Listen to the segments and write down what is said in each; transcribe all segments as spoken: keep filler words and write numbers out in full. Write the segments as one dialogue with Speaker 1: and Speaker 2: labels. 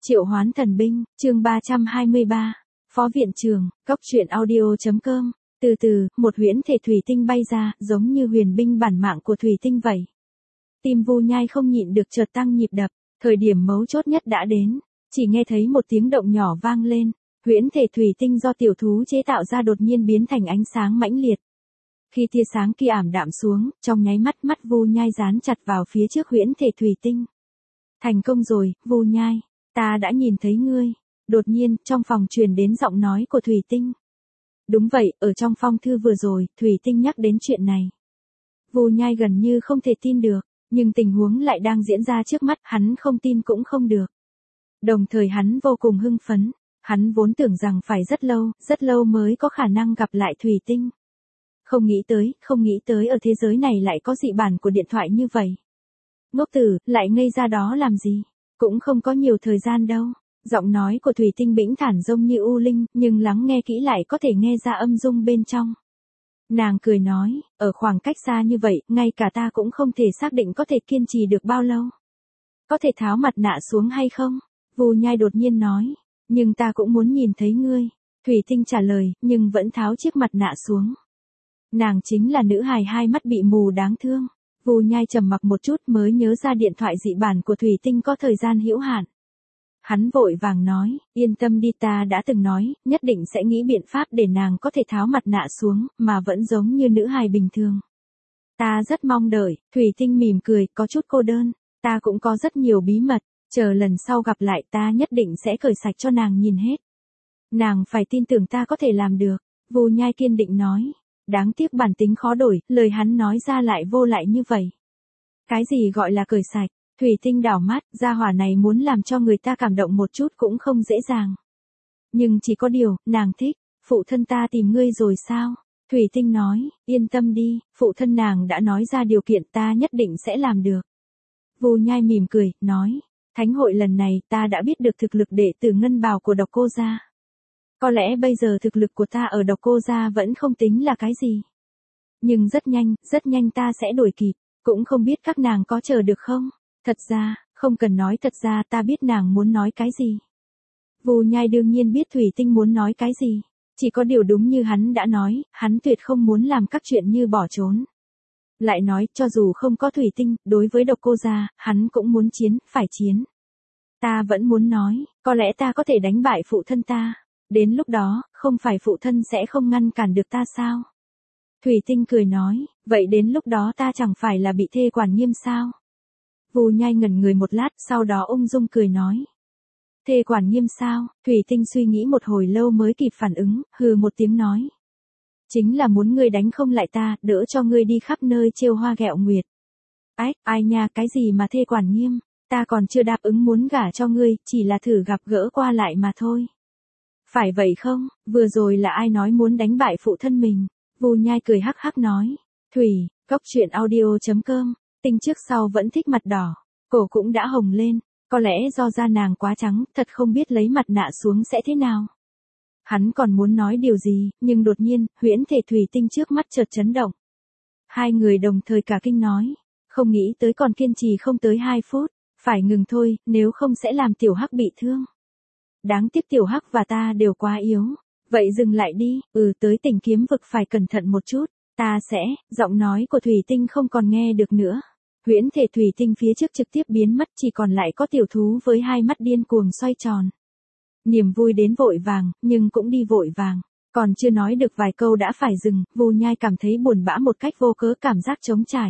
Speaker 1: Triệu hoán thần binh, chương ba trăm hai mươi ba. Phó viện trưởng, cốc truyện audio.com. Từ từ, một huyễn thể thủy tinh bay ra, giống như huyền binh bản mạng của thủy tinh vậy. Tim Vu Nhai không nhịn được chợt tăng nhịp đập, thời điểm mấu chốt nhất đã đến. Chỉ nghe thấy một tiếng động nhỏ vang lên, huyễn thể thủy tinh do tiểu thú chế tạo ra đột nhiên biến thành ánh sáng mãnh liệt. Khi tia sáng kia ảm đạm xuống, trong nháy mắt mắt Vu Nhai dán chặt vào phía trước huyễn thể thủy tinh. Thành công rồi, Vu Nhai, ta đã nhìn thấy ngươi. Đột nhiên, trong phòng truyền đến giọng nói của thủy tinh. Đúng vậy, ở trong phong thư vừa rồi, thủy tinh nhắc đến chuyện này. Vu Nhai gần như không thể tin được, nhưng tình huống lại đang diễn ra trước mắt, hắn không tin cũng không được. Đồng thời hắn vô cùng hưng phấn, hắn vốn tưởng rằng phải rất lâu, rất lâu mới có khả năng gặp lại thủy tinh. Không nghĩ tới, không nghĩ tới ở thế giới này lại có dị bản của điện thoại như vậy. Ngốc tử, lại ngây ra đó làm gì? Cũng không có nhiều thời gian đâu. Giọng nói của thủy tinh bĩnh thản giống như u linh, nhưng lắng nghe kỹ lại có thể nghe ra âm dung bên trong. Nàng cười nói, ở khoảng cách xa như vậy, ngay cả ta cũng không thể xác định có thể kiên trì được bao lâu. Có thể tháo mặt nạ xuống hay không? Vu Nhai đột nhiên nói, nhưng ta cũng muốn nhìn thấy ngươi. Thủy tinh trả lời, nhưng vẫn tháo chiếc mặt nạ xuống. Nàng chính là nữ hài hai mắt bị mù đáng thương. Vu Nhai trầm mặc một chút mới nhớ ra điện thoại dị bản của thủy tinh có thời gian hữu hạn. Hắn vội vàng nói, yên tâm đi, ta đã từng nói, nhất định sẽ nghĩ biện pháp để nàng có thể tháo mặt nạ xuống, mà vẫn giống như nữ hài bình thường. Ta rất mong đợi, thủy tinh mỉm cười, có chút cô đơn, ta cũng có rất nhiều bí mật, chờ lần sau gặp lại ta nhất định sẽ cởi sạch cho nàng nhìn hết. Nàng phải tin tưởng ta có thể làm được, Vu Nhai kiên định nói. Đáng tiếc bản tính khó đổi, lời hắn nói ra lại vô lại như vậy. Cái gì gọi là cởi sạch? Thủy tinh đảo mắt, gia hỏa này muốn làm cho người ta cảm động một chút cũng không dễ dàng. Nhưng chỉ có điều, nàng thích, phụ thân ta tìm ngươi rồi sao? Thủy tinh nói, yên tâm đi, phụ thân nàng đã nói ra điều kiện ta nhất định sẽ làm được. Vu Nhai mỉm cười, nói, thánh hội lần này ta đã biết được thực lực đệ tử ngân bào của Độc Cô gia. Có lẽ bây giờ thực lực của ta ở Độc Cô gia vẫn không tính là cái gì. Nhưng rất nhanh, rất nhanh ta sẽ đuổi kịp, cũng không biết các nàng có chờ được không? Thật ra, không cần nói thật ra ta biết nàng muốn nói cái gì. Vu Nhai đương nhiên biết thủy tinh muốn nói cái gì. Chỉ có điều đúng như hắn đã nói, hắn tuyệt không muốn làm các chuyện như bỏ trốn. Lại nói, cho dù không có thủy tinh, đối với Độc Cô gia, hắn cũng muốn chiến, phải chiến. Ta vẫn muốn nói, có lẽ ta có thể đánh bại phụ thân ta. Đến lúc đó, không phải phụ thân sẽ không ngăn cản được ta sao? Thủy tinh cười nói, vậy đến lúc đó ta chẳng phải là bị thê quản nghiêm sao? Vu Nhai ngẩn người một lát, sau đó ung dung cười nói. Thê quản nghiêm sao? Thủy tinh suy nghĩ một hồi lâu mới kịp phản ứng, hừ một tiếng nói. Chính là muốn ngươi đánh không lại ta, đỡ cho ngươi đi khắp nơi trêu hoa ghẹo nguyệt. Ách, ai nha, cái gì mà thê quản nghiêm, ta còn chưa đáp ứng muốn gả cho ngươi, chỉ là thử gặp gỡ qua lại mà thôi. Phải vậy không, vừa rồi là ai nói muốn đánh bại phụ thân mình? Vu Nhai cười hắc hắc nói. Thủy, cốc truyện audio.com, tinh trước sau vẫn thích mặt đỏ, cổ cũng đã hồng lên, có lẽ do da nàng quá trắng, thật không biết lấy mặt nạ xuống sẽ thế nào. Hắn còn muốn nói điều gì, nhưng đột nhiên, huyễn thể thủy tinh trước mắt chợt chấn động. Hai người đồng thời cả kinh nói, không nghĩ tới còn kiên trì không tới hai phút, phải ngừng thôi, nếu không sẽ làm tiểu hắc bị thương. Đáng tiếc tiểu hắc và ta đều quá yếu. Vậy dừng lại đi, ừ tới tỉnh kiếm vực phải cẩn thận một chút, ta sẽ, giọng nói của thủy tinh không còn nghe được nữa. Huyễn thể thủy tinh phía trước trực tiếp biến mất, chỉ còn lại có tiểu thú với hai mắt điên cuồng xoay tròn. Niềm vui đến vội vàng, nhưng cũng đi vội vàng, còn chưa nói được vài câu đã phải dừng, Vu Nhai cảm thấy buồn bã một cách vô cớ, cảm giác trống trải.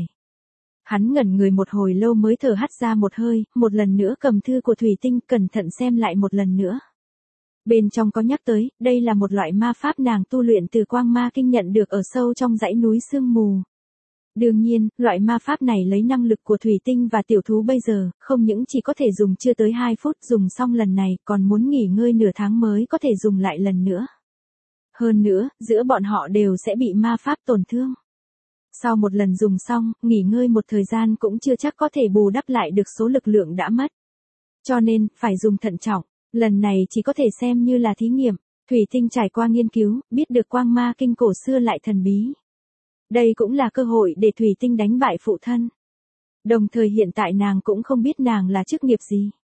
Speaker 1: Hắn ngẩn người một hồi lâu mới thở hắt ra một hơi, một lần nữa cầm thư của thủy tinh cẩn thận xem lại một lần nữa. Bên trong có nhắc tới, đây là một loại ma pháp nàng tu luyện từ quang ma kinh nhận được ở sâu trong dãy núi sương mù. Đương nhiên, loại ma pháp này lấy năng lực của thủy tinh và tiểu thú bây giờ, không những chỉ có thể dùng chưa tới hai phút, dùng xong lần này, còn muốn nghỉ ngơi nửa tháng mới có thể dùng lại lần nữa. Hơn nữa, giữa bọn họ đều sẽ bị ma pháp tổn thương. Sau một lần dùng xong, nghỉ ngơi một thời gian cũng chưa chắc có thể bù đắp lại được số lực lượng đã mất. Cho nên, phải dùng thận trọng. Lần này chỉ có thể xem như là thí nghiệm. Thủy tinh trải qua nghiên cứu, biết được quang ma kinh cổ xưa lại thần bí. Đây cũng là cơ hội để thủy tinh đánh bại phụ thân. Đồng thời hiện tại nàng cũng không biết nàng là chức nghiệp gì.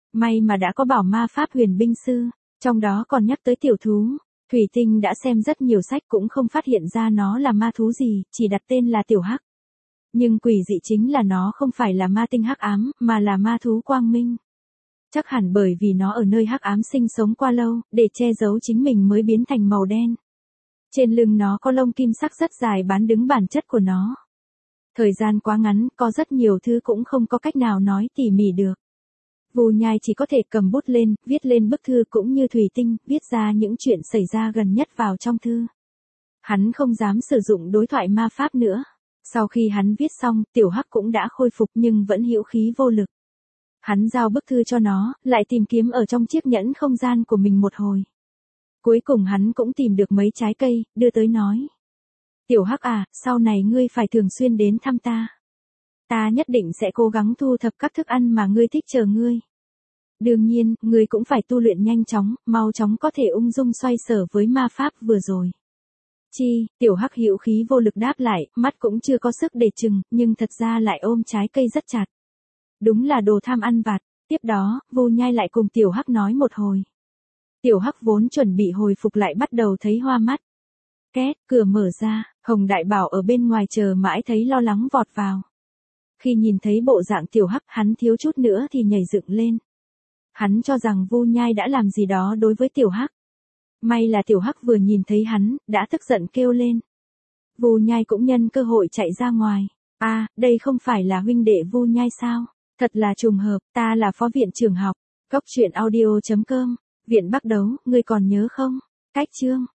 Speaker 1: May mà đã có bảo ma pháp huyền binh sư, trong đó còn nhắc tới tiểu thú. Thủy Tinh đã xem rất nhiều sách cũng không phát hiện ra nó là ma thú gì, chỉ đặt tên là tiểu hắc. Nhưng quỷ dị chính là nó không phải là ma tinh hắc ám, mà là ma thú quang minh. Chắc hẳn bởi vì nó ở nơi hắc ám sinh sống qua lâu, để che giấu chính mình mới biến thành màu đen. Trên lưng nó có lông kim sắc rất dài bán đứng bản chất của nó. Thời gian quá ngắn, có rất nhiều thứ cũng không có cách nào nói tỉ mỉ được. Vu Nhai chỉ có thể cầm bút lên, viết lên bức thư cũng như Thủy Tinh, viết ra những chuyện xảy ra gần nhất vào trong thư. Hắn không dám sử dụng đối thoại ma pháp nữa. Sau khi hắn viết xong, tiểu hắc cũng đã khôi phục nhưng vẫn hữu khí vô lực. Hắn giao bức thư cho nó, lại tìm kiếm ở trong chiếc nhẫn không gian của mình một hồi. Cuối cùng hắn cũng tìm được mấy trái cây, đưa tới nói. Tiểu hắc à, sau này ngươi phải thường xuyên đến thăm ta. Ta nhất định sẽ cố gắng thu thập các thức ăn mà ngươi thích chờ ngươi. Đương nhiên, ngươi cũng phải tu luyện nhanh chóng, mau chóng có thể ung dung xoay sở với ma pháp vừa rồi. Chi, tiểu hắc hữu khí vô lực đáp lại, mắt cũng chưa có sức để chừng, nhưng thật ra lại ôm trái cây rất chặt. Đúng là đồ tham ăn vặt. Tiếp đó, Vu Nhai lại cùng tiểu hắc nói một hồi. Tiểu hắc vốn chuẩn bị hồi phục lại bắt đầu thấy hoa mắt. Két, cửa mở ra, Hồng Đại Bảo ở bên ngoài chờ mãi thấy lo lắng vọt vào. Khi nhìn thấy bộ dạng tiểu hắc, hắn thiếu chút nữa thì nhảy dựng lên. Hắn cho rằng Vu Nhai đã làm gì đó đối với tiểu hắc. May là tiểu hắc vừa nhìn thấy hắn, đã tức giận kêu lên. Vu Nhai cũng nhân cơ hội chạy ra ngoài. A, à, đây không phải là huynh đệ Vu Nhai sao? Thật là trùng hợp, ta là phó viện trưởng học. Góc truyện audio chấm com. Viện Bắc Đấu, ngươi còn nhớ không? Cách chương.